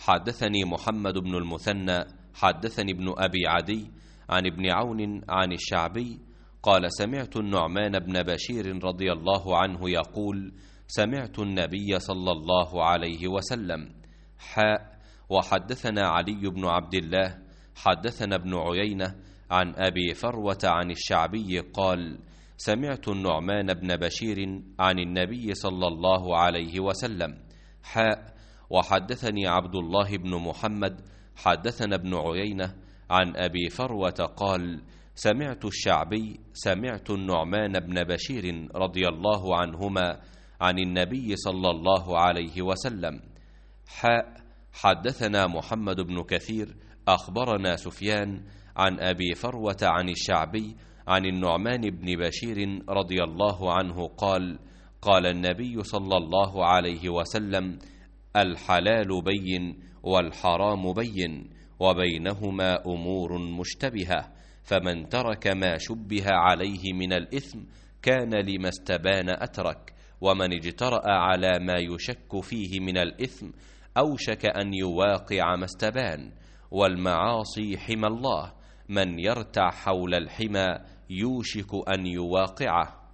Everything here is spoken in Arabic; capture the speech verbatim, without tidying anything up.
حدثني محمد بن المثنى حدثني ابن أبي عدي عن ابن عون عن الشعبي قال سمعت النعمان بن بشير رضي الله عنه يقول سمعت النبي صلى الله عليه وسلم. حاء وحدثنا علي بن عبد الله حدثنا ابن عيينة عن أبي فروة عن الشعبي قال سمعت النعمان بن بشير عن النبي صلى الله عليه وسلم. حاء وحدثني عبد الله بن محمد حدثنا ابن عيينة عن أبي فروة قال سمعت الشعبي سمعت النعمان بن بشير رضي الله عنهما عن النبي صلى الله عليه وسلم. حاء حدثنا محمد بن كثير أخبرنا سفيان عن أبي فروة عن الشعبي عن النعمان بن بشير رضي الله عنه قال قال النبي صلى الله عليه وسلم الحلال بين والحرام بين وبينهما أمور مشتبهة فمن ترك ما شبه عليه من الإثم كان لما استبان أترك ومن اجترأ على ما يشك فيه من الإثم أوشك أن يواقع ما استبان. والمعاصي حمى الله من يرتع حول الحمى يوشك أن يواقعه.